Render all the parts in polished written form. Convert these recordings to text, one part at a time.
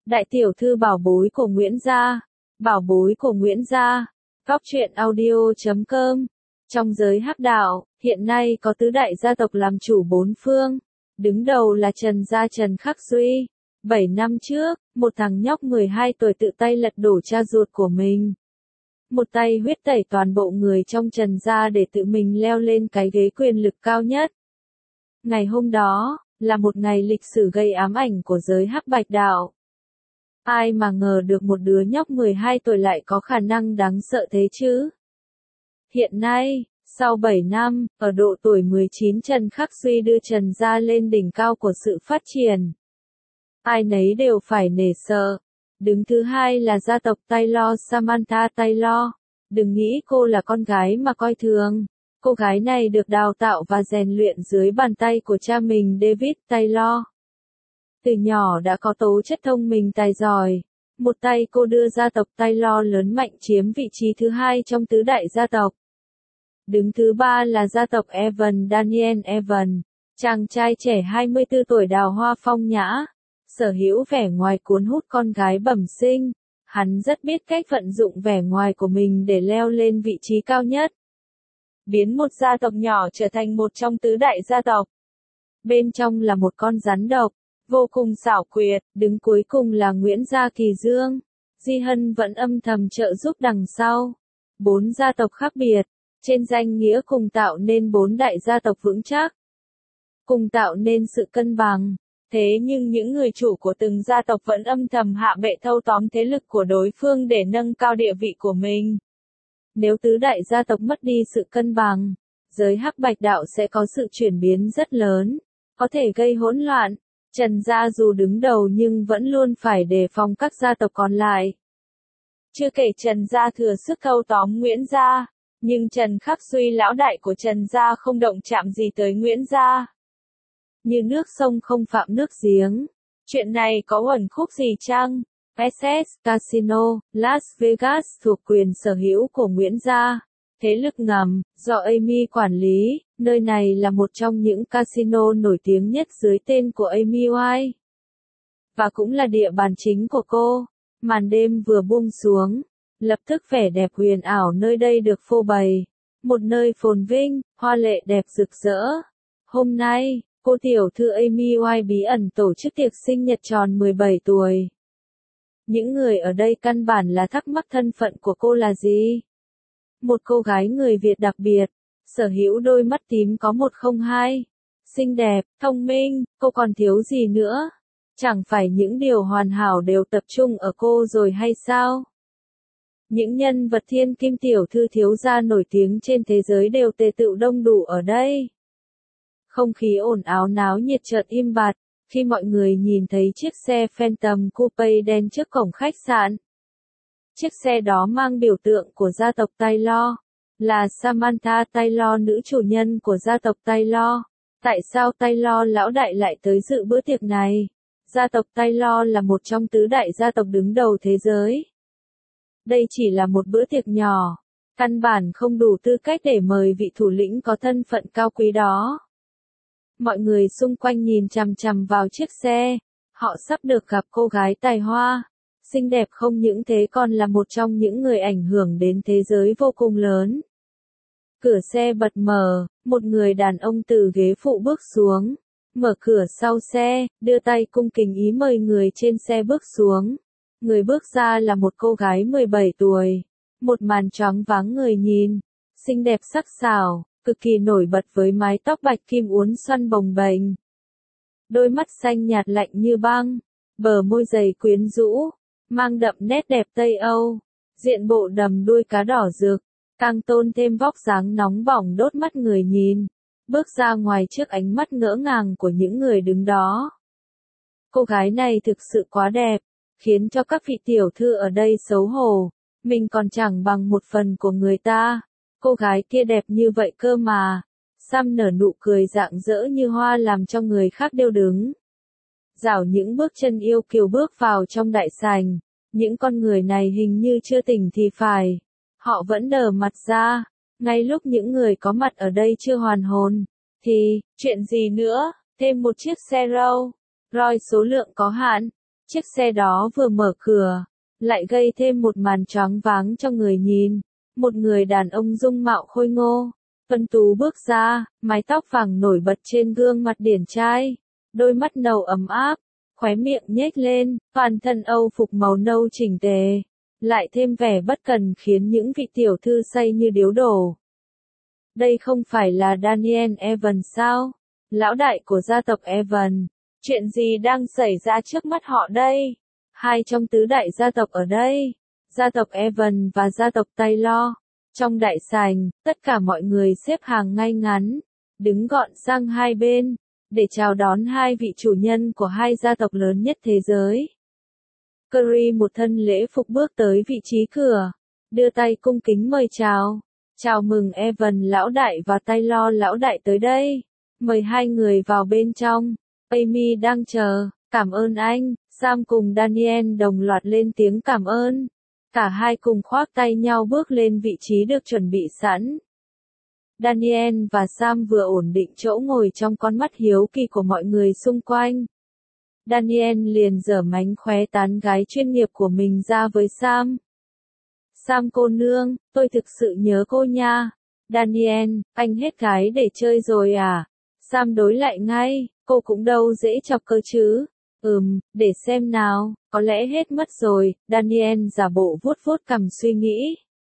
Đại tiểu thư bảo bối của Nguyễn Gia. Bảo bối của Nguyễn Gia. Góc truyện audio.com. Trong giới hắc đạo, hiện nay có tứ đại gia tộc làm chủ bốn phương. Đứng đầu là Trần Gia Trần Khắc Duy. 7 năm trước, một thằng nhóc 12 tuổi tự tay lật đổ cha ruột của mình. Một tay huyết tẩy toàn bộ người trong Trần Gia để tự mình leo lên cái ghế quyền lực cao nhất. Ngày hôm đó, là một ngày lịch sử gây ám ảnh của giới hắc bạch đạo. Ai mà ngờ được một đứa nhóc 12 tuổi lại có khả năng đáng sợ thế chứ? Hiện nay, sau 7 năm, ở độ tuổi 19 Trần Khắc Duy đưa Trần Gia lên đỉnh cao của sự phát triển. Ai nấy đều phải nể sợ. Đứng thứ hai là gia tộc Taylor Samantha Taylor. Đừng nghĩ cô là con gái mà coi thường. Cô gái này được đào tạo và rèn luyện dưới bàn tay của cha mình David Taylor. Từ nhỏ đã có tố chất thông minh tài giỏi. Một tay cô đưa gia tộc Taylor lớn mạnh chiếm vị trí thứ hai trong tứ đại gia tộc. Đứng thứ ba là gia tộc Evan Daniel Evan. Chàng trai trẻ 24 tuổi đào hoa phong nhã. Sở hữu vẻ ngoài cuốn hút con gái bẩm sinh. Hắn rất biết cách vận dụng vẻ ngoài của mình để leo lên vị trí cao nhất. Biến một gia tộc nhỏ trở thành một trong tứ đại gia tộc. Bên trong là một con rắn độc, vô cùng xảo quyệt. Đứng cuối cùng là Nguyễn Gia Kỳ Dương. Di Hân vẫn âm thầm trợ giúp đằng sau. 4 gia tộc khác biệt, trên danh nghĩa cùng tạo nên 4 đại gia tộc vững chắc. Cùng tạo nên sự cân bằng. Thế nhưng những người chủ của từng gia tộc vẫn âm thầm hạ bệ thâu tóm thế lực của đối phương để nâng cao địa vị của mình. Nếu tứ đại gia tộc mất đi sự cân bằng, giới hắc bạch đạo sẽ có sự chuyển biến rất lớn, có thể gây hỗn loạn. Trần Gia dù đứng đầu nhưng vẫn luôn phải đề phòng các gia tộc còn lại. Chưa kể Trần Gia thừa sức thâu tóm Nguyễn Gia, nhưng Trần Khắc Duy lão đại của Trần Gia không động chạm gì tới Nguyễn Gia. Như nước sông không phạm nước giếng. Chuyện này có uẩn khúc gì chăng? SS Casino, Las Vegas thuộc quyền sở hữu của Nguyễn Gia. Thế lực ngầm, do Amy quản lý, nơi này là một trong những casino nổi tiếng nhất dưới tên của Amy White. Và cũng là địa bàn chính của cô. Màn đêm vừa buông xuống, lập tức vẻ đẹp huyền ảo nơi đây được phô bày. Một nơi phồn vinh, hoa lệ đẹp rực rỡ. Hôm nay, cô tiểu thư Amy White bí ẩn tổ chức tiệc sinh nhật tròn 17 tuổi. Những người ở đây căn bản là thắc mắc thân phận của cô là gì? Một cô gái người Việt đặc biệt, sở hữu đôi mắt tím có 102. Xinh đẹp, thông minh, cô còn thiếu gì nữa? Chẳng phải những điều hoàn hảo đều tập trung ở cô rồi hay sao? Những nhân vật thiên kim tiểu thư thiếu gia nổi tiếng trên thế giới đều tề tựu đông đủ ở đây. Không khí ồn ào náo nhiệt chợt im bặt, khi mọi người nhìn thấy chiếc xe Phantom Coupe đen trước cổng khách sạn. Chiếc xe đó mang biểu tượng của gia tộc Taylor, là Samantha Taylor nữ chủ nhân của gia tộc Taylor. Tại sao Taylor lão đại lại tới dự bữa tiệc này? Gia tộc Taylor là một trong tứ đại gia tộc đứng đầu thế giới. Đây chỉ là một bữa tiệc nhỏ, căn bản không đủ tư cách để mời vị thủ lĩnh có thân phận cao quý đó. Mọi người xung quanh nhìn chằm chằm vào chiếc xe, họ sắp được gặp cô gái tài hoa, xinh đẹp không những thế còn là một trong những người ảnh hưởng đến thế giới vô cùng lớn. Cửa xe bật mở, một người đàn ông từ ghế phụ bước xuống, mở cửa sau xe, đưa tay cung kính ý mời người trên xe bước xuống. Người bước ra là một cô gái 17 tuổi, một màn choáng váng người nhìn, xinh đẹp sắc sảo, cực kỳ nổi bật với mái tóc bạch kim uốn xoăn bồng bềnh. Đôi mắt xanh nhạt lạnh như băng, bờ môi dày quyến rũ, mang đậm nét đẹp Tây Âu, diện bộ đầm đuôi cá đỏ rực, càng tôn thêm vóc dáng nóng bỏng đốt mắt người nhìn, bước ra ngoài trước ánh mắt ngỡ ngàng của những người đứng đó. Cô gái này thực sự quá đẹp, khiến cho các vị tiểu thư ở đây xấu hổ, mình còn chẳng bằng một phần của người ta. Cô gái kia đẹp như vậy cơ mà. Sam nở nụ cười rạng rỡ như hoa làm cho người khác điêu đứng. Dảo những bước chân yêu kiều bước vào trong đại sảnh. Những con người này hình như chưa tỉnh thì phải. Họ vẫn đờ mặt ra. Ngay lúc những người có mặt ở đây chưa hoàn hồn. Thì, chuyện gì nữa? Thêm một chiếc xe Rolls Royce số lượng có hạn. Chiếc xe đó vừa mở cửa, lại gây thêm một màn choáng váng cho người nhìn. Một người đàn ông dung mạo khôi ngô, tuấn tú bước ra, mái tóc vàng nổi bật trên gương mặt điển trai, đôi mắt nâu ấm áp, khóe miệng nhếch lên, toàn thân Âu phục màu nâu chỉnh tề, lại thêm vẻ bất cần khiến những vị tiểu thư say như điếu đổ. Đây không phải là Daniel Evans sao? Lão đại của gia tộc Evans. Chuyện gì đang xảy ra trước mắt họ đây? Hai trong tứ đại gia tộc ở đây, gia tộc Evans và gia tộc Taylor. Trong đại sảnh, tất cả mọi người xếp hàng ngay ngắn, đứng gọn sang hai bên, để chào đón hai vị chủ nhân của hai gia tộc lớn nhất thế giới. Curry một thân lễ phục bước tới vị trí cửa, đưa tay cung kính mời chào. Chào mừng Evans lão đại và Taylor lão đại tới đây. Mời hai người vào bên trong. Amy đang chờ. Cảm ơn anh. Sam cùng Daniel đồng loạt lên tiếng cảm ơn. Cả hai cùng khoác tay nhau bước lên vị trí được chuẩn bị sẵn. Daniel và Sam vừa ổn định chỗ ngồi trong con mắt hiếu kỳ của mọi người xung quanh. Daniel liền giở mánh khóe tán gái chuyên nghiệp của mình ra với Sam. Sam cô nương, tôi thực sự nhớ cô nha. Daniel, anh hết gái để chơi rồi à? Sam đối lại ngay, cô cũng đâu dễ chọc cơ chứ. Để xem nào, có lẽ hết mất rồi. Daniel giả bộ vuốt vuốt cằm suy nghĩ.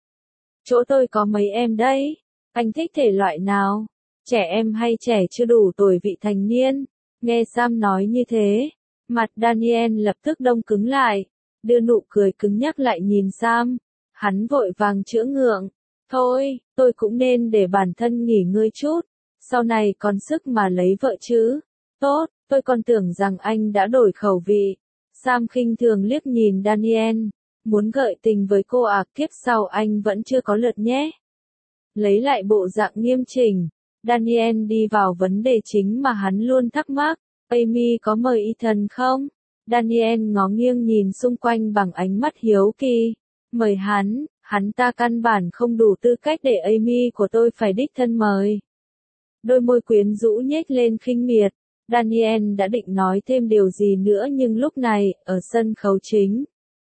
Chỗ tôi có mấy em đấy. Anh thích thể loại nào? Trẻ em hay trẻ chưa đủ tuổi vị thành niên? Nghe Sam nói như thế, mặt Daniel lập tức đông cứng lại, đưa nụ cười cứng nhắc lại nhìn Sam. Hắn vội vàng chữa ngượng. Thôi, tôi cũng nên để bản thân nghỉ ngơi chút. Sau này còn sức mà lấy vợ chứ. Tốt, tôi còn tưởng rằng anh đã đổi khẩu vị. Sam khinh thường liếc nhìn Daniel. Muốn gợi tình với cô à, kiếp sau anh vẫn chưa có lượt nhé. Lấy lại bộ dạng nghiêm chỉnh, Daniel đi vào vấn đề chính mà hắn luôn thắc mắc. Amy có mời Ethan không? Daniel ngó nghiêng nhìn xung quanh bằng ánh mắt hiếu kỳ. Mời hắn ta căn bản không đủ tư cách để Amy của tôi phải đích thân mời. Đôi môi quyến rũ nhếch lên khinh miệt. Daniel đã định nói thêm điều gì nữa nhưng lúc này, ở sân khấu chính,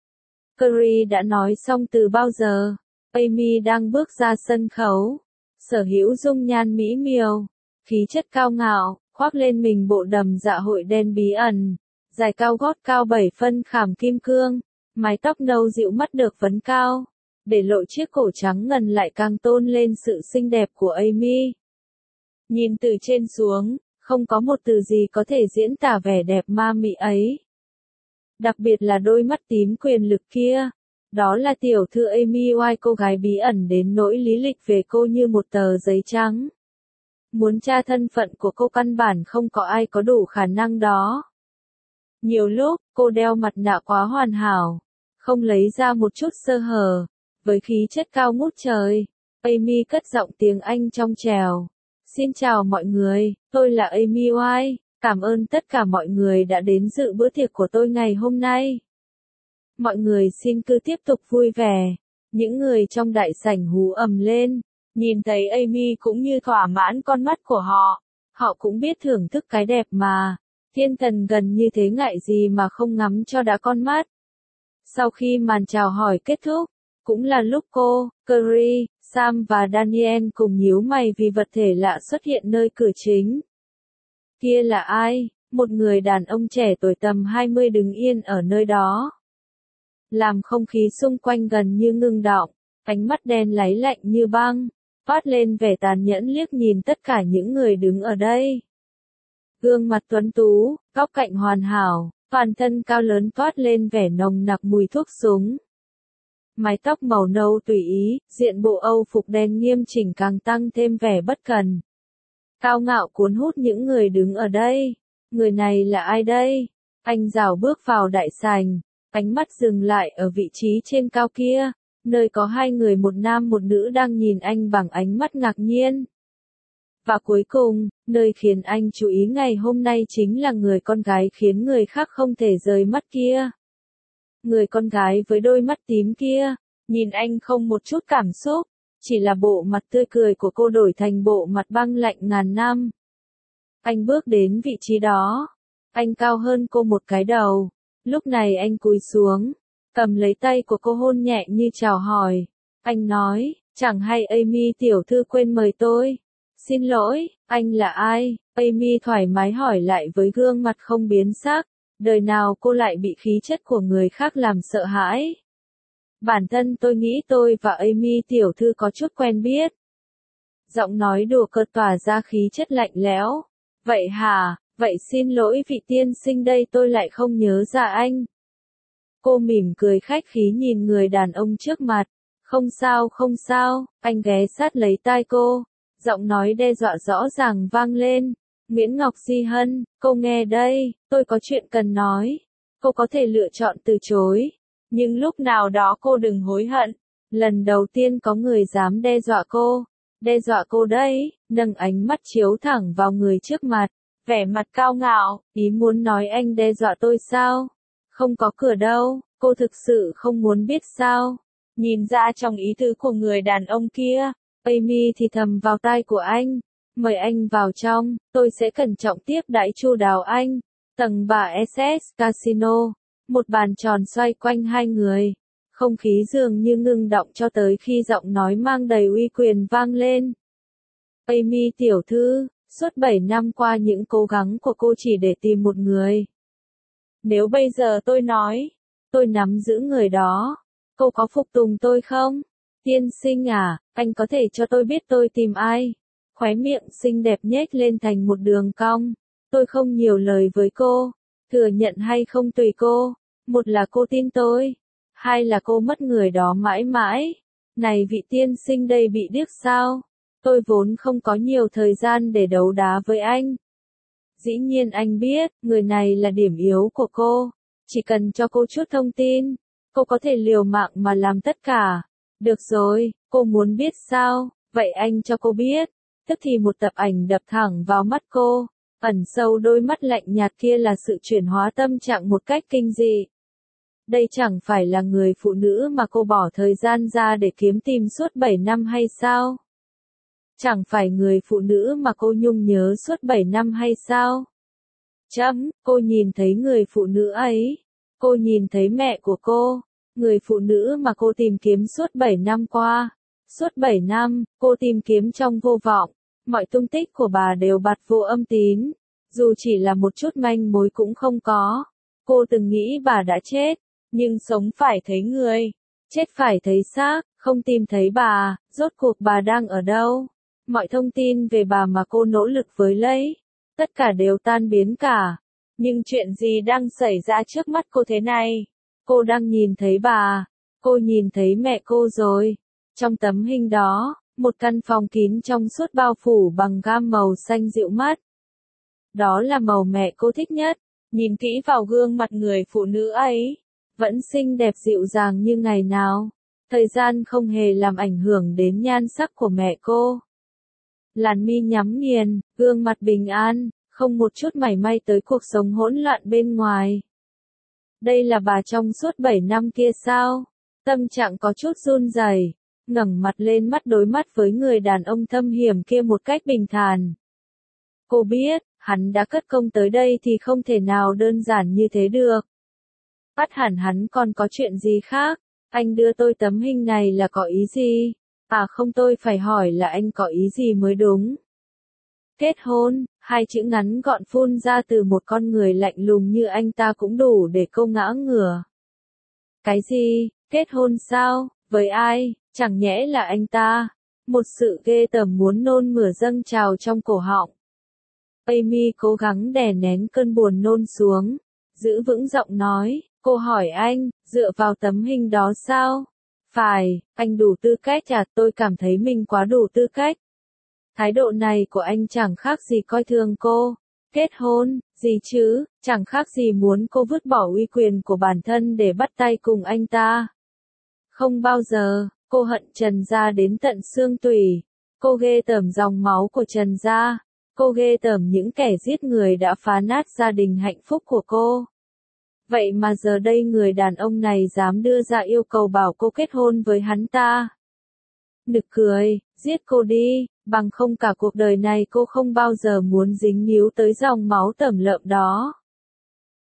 Curry đã nói xong từ bao giờ. Amy đang bước ra sân khấu, sở hữu dung nhan mỹ miều, khí chất cao ngạo, khoác lên mình bộ đầm dạ hội đen bí ẩn, giày cao gót cao 7 phân khảm kim cương, mái tóc nâu dịu mắt được vấn cao, để lộ chiếc cổ trắng ngần lại càng tôn lên sự xinh đẹp của Amy. Nhìn từ trên xuống, không có một từ gì có thể diễn tả vẻ đẹp ma mị ấy. Đặc biệt là đôi mắt tím quyền lực kia. Đó là tiểu thư Amy White, cô gái bí ẩn đến nỗi lý lịch về cô như một tờ giấy trắng. Muốn tra thân phận của cô căn bản không có ai có đủ khả năng đó. Nhiều lúc, cô đeo mặt nạ quá hoàn hảo, không lấy ra một chút sơ hở. Với khí chất cao ngút trời, Amy cất giọng tiếng Anh trong trẻo. Xin chào mọi người, tôi là Amy White, cảm ơn tất cả mọi người đã đến dự bữa tiệc của tôi ngày hôm nay. Mọi người xin cứ tiếp tục vui vẻ. Những người trong đại sảnh hú ầm lên, nhìn thấy Amy cũng như thỏa mãn con mắt của họ. Họ cũng biết thưởng thức cái đẹp mà. Thiên thần gần như thế ngại gì mà không ngắm cho đã con mắt. Sau khi màn chào hỏi kết thúc, cũng là lúc cô, Curry, Sam và Daniel cùng nhíu mày vì vật thể lạ xuất hiện nơi cửa chính. Kia là ai? Một người đàn ông trẻ tuổi tầm 20 đứng yên ở nơi đó. Làm không khí xung quanh gần như ngưng đọng, ánh mắt đen láy lạnh như băng, phát lên vẻ tàn nhẫn liếc nhìn tất cả những người đứng ở đây. Gương mặt tuấn tú, góc cạnh hoàn hảo, toàn thân cao lớn toát lên vẻ nồng nặc mùi thuốc súng. Mái tóc màu nâu tùy ý, diện bộ Âu phục đen nghiêm chỉnh càng tăng thêm vẻ bất cần. Cao ngạo cuốn hút những người đứng ở đây. Người này là ai đây? Anh rảo bước vào đại sảnh, ánh mắt dừng lại ở vị trí trên cao kia, nơi có hai người một nam một nữ đang nhìn anh bằng ánh mắt ngạc nhiên. Và cuối cùng, nơi khiến anh chú ý ngày hôm nay chính là người con gái khiến người khác không thể rời mắt kia. Người con gái với đôi mắt tím kia, nhìn anh không một chút cảm xúc, chỉ là bộ mặt tươi cười của cô đổi thành bộ mặt băng lạnh ngàn năm. Anh bước đến vị trí đó. Anh cao hơn cô một cái đầu, Lúc này anh cúi xuống, cầm lấy tay của cô hôn nhẹ như chào hỏi. Anh nói, chẳng hay Amy tiểu thư quên mời tôi. Xin lỗi, anh là ai? Amy thoải mái hỏi lại với gương mặt không biến sắc. Đời nào cô lại bị khí chất của người khác làm sợ hãi? Bản thân tôi nghĩ tôi và Amy tiểu thư có chút quen biết. Giọng nói đùa cợt tỏa ra khí chất lạnh lẽo. Vậy hả? Vậy xin lỗi vị tiên sinh đây tôi lại không nhớ ra anh. Cô mỉm cười khách khí nhìn người đàn ông trước mặt. Không sao không sao, anh ghé sát lấy tai cô. Giọng nói đe dọa rõ ràng vang lên. Nguyễn Ngọc Di Hân, cô nghe đây, tôi có chuyện cần nói. Cô có thể lựa chọn từ chối. Nhưng lúc nào đó cô đừng hối hận. Lần đầu tiên có người dám đe dọa cô. Đe dọa cô đấy, nâng ánh mắt chiếu thẳng vào người trước mặt. Vẻ mặt cao ngạo, ý muốn nói anh đe dọa tôi sao? Không có cửa đâu, cô thực sự không muốn biết sao? Nhìn ra trong ý tứ của người đàn ông kia, Amy thì thầm vào tai của anh. Mời anh vào trong, tôi sẽ cẩn trọng tiếp đãi chu đáo anh. Tầng 3 SS Casino, một bàn tròn xoay quanh hai người. Không khí dường như ngưng động cho tới khi giọng nói mang đầy uy quyền vang lên. Amy tiểu thư, suốt 7 năm qua những cố gắng của cô chỉ để tìm một người. Nếu bây giờ tôi nói, tôi nắm giữ người đó, cô có phục tùng tôi không? Tiên sinh à, anh có thể cho tôi biết tôi tìm ai? Khóe miệng xinh đẹp nhếch lên thành một đường cong. Tôi không nhiều lời với cô, thừa nhận hay không tùy cô. Một là cô tin tôi, hai là cô mất người đó mãi mãi. Này vị tiên sinh đây bị điếc sao? Tôi vốn không có nhiều thời gian để đấu đá với anh. Dĩ nhiên anh biết, người này là điểm yếu của cô. Chỉ cần cho cô chút thông tin, cô có thể liều mạng mà làm tất cả. Được rồi, cô muốn biết sao? Vậy anh cho cô biết. Tức thì một tập ảnh đập thẳng vào mắt cô. Ẩn sâu đôi mắt lạnh nhạt kia là sự chuyển hóa tâm trạng một cách kinh dị. Đây chẳng phải là người phụ nữ mà cô bỏ thời gian ra để kiếm tìm suốt 7 năm hay sao? Chẳng phải người phụ nữ mà cô nhung nhớ suốt 7 năm hay sao? Cô nhìn thấy người phụ nữ ấy. Cô nhìn thấy mẹ của cô. Người phụ nữ mà cô tìm kiếm suốt 7 năm qua. Suốt 7 năm, cô tìm kiếm trong vô vọng. Mọi tung tích của bà đều bặt vô âm tín. Dù chỉ là một chút manh mối cũng không có. Cô từng nghĩ bà đã chết. Nhưng sống phải thấy người. Chết phải thấy xác, không tìm thấy bà. Rốt cuộc bà đang ở đâu? Mọi thông tin về bà mà cô nỗ lực với lấy. Tất cả đều tan biến cả. Nhưng chuyện gì đang xảy ra trước mắt cô thế này? Cô đang nhìn thấy bà. Cô nhìn thấy mẹ cô rồi. Trong tấm hình đó, một căn phòng kín trong suốt bao phủ bằng gam màu xanh dịu mắt. Đó là màu mẹ cô thích nhất. Nhìn kỹ vào gương mặt người phụ nữ ấy. Vẫn xinh đẹp dịu dàng như ngày nào. Thời gian không hề làm ảnh hưởng đến nhan sắc của mẹ cô. Làn mi nhắm nghiền, gương mặt bình an, không một chút mảy may tới cuộc sống hỗn loạn bên ngoài. Đây là bà trong suốt 7 năm kia sao? Tâm trạng có chút run rẩy, ngẩng mặt lên mắt đối mắt với người đàn ông thâm hiểm kia một cách bình thản. Cô biết, hắn đã cất công tới đây thì không thể nào đơn giản như thế được. Bắt hẳn hắn còn có chuyện gì khác. Anh đưa tôi tấm hình này là có ý gì? À không, tôi phải hỏi là anh có ý gì mới đúng. Kết hôn, hai chữ ngắn gọn phun ra từ một con người lạnh lùng như anh ta cũng đủ để cô ngã ngửa. Cái gì? Kết hôn sao? Với ai? Chẳng nhẽ là anh ta? Một sự ghê tởm muốn nôn mửa dâng trào trong cổ họng. Amy cố gắng đè nén cơn buồn nôn xuống, giữ vững giọng nói, cô hỏi anh, dựa vào tấm hình đó sao? Phải, anh đủ tư cách à? Tôi cảm thấy mình quá đủ tư cách. Thái độ này của anh chẳng khác gì coi thường cô. Kết hôn, gì chứ, chẳng khác gì muốn cô vứt bỏ uy quyền của bản thân để bắt tay cùng anh ta. Không bao giờ, cô hận Trần Gia đến tận xương tủy. Cô ghê tởm dòng máu của Trần Gia. Cô ghê tởm những kẻ giết người đã phá nát gia đình hạnh phúc của cô. Vậy mà giờ đây người đàn ông này dám đưa ra yêu cầu bảo cô kết hôn với hắn ta. Nực cười, giết cô đi, bằng không cả cuộc đời này cô không bao giờ muốn dính líu tới dòng máu tẩm lợm đó.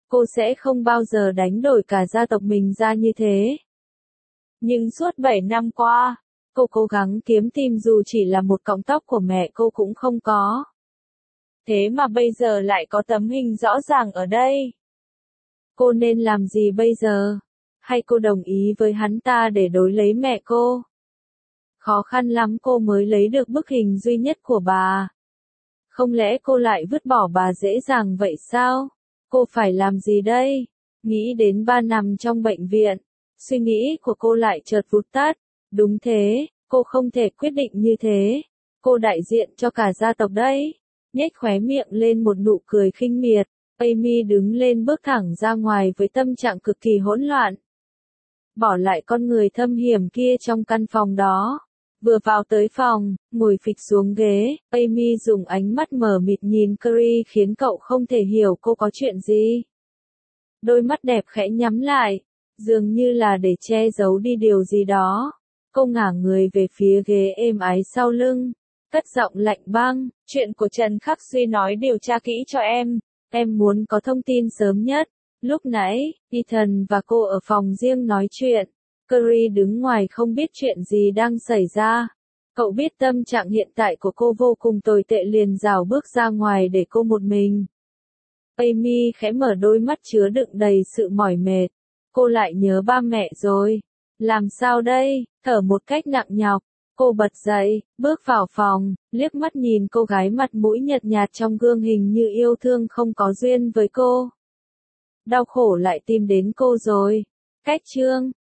cô sẽ không bao giờ đánh đổi cả gia tộc mình ra như thế. Nhưng suốt 7 năm qua, cô cố gắng kiếm tìm dù chỉ là một cọng tóc của mẹ cô cũng không có. Thế mà bây giờ lại có tấm hình rõ ràng ở đây. Cô nên làm gì bây giờ? Hay cô đồng ý với hắn ta để đối lấy mẹ cô? Khó khăn lắm cô mới lấy được bức hình duy nhất của bà. Không lẽ cô lại vứt bỏ bà dễ dàng vậy sao? Cô phải làm gì đây? Nghĩ đến 3 năm trong bệnh viện, suy nghĩ của cô lại chợt vụt tắt. Đúng thế, cô không thể quyết định như thế. Cô đại diện cho cả gia tộc đấy. Nhếch khóe miệng lên một nụ cười khinh miệt, Amy đứng lên bước thẳng ra ngoài với tâm trạng cực kỳ hỗn loạn. Bỏ lại con người thâm hiểm kia trong căn phòng đó. Vừa vào tới phòng, ngồi phịch xuống ghế, Amy dùng ánh mắt mờ mịt nhìn Curry khiến cậu không thể hiểu cô có chuyện gì. Đôi mắt đẹp khẽ nhắm lại, dường như là để che giấu đi điều gì đó. Cô ngả người về phía ghế êm ái sau lưng, cất giọng lạnh băng, chuyện của Trần Khắc Duy nói điều tra kỹ cho em muốn có thông tin sớm nhất. Lúc nãy, Ethan và cô ở phòng riêng nói chuyện. Curry đứng ngoài không biết chuyện gì đang xảy ra. Cậu biết tâm trạng hiện tại của cô vô cùng tồi tệ liền rảo bước ra ngoài để cô một mình. Amy khẽ mở đôi mắt chứa đựng đầy sự mỏi mệt. Cô lại nhớ ba mẹ rồi. Làm sao đây? Thở một cách nặng nhọc. Cô bật dậy, bước vào phòng, liếc mắt nhìn cô gái mặt mũi nhợt nhạt trong gương hình như yêu thương không có duyên với cô. Đau khổ lại tìm đến cô rồi. Cách chương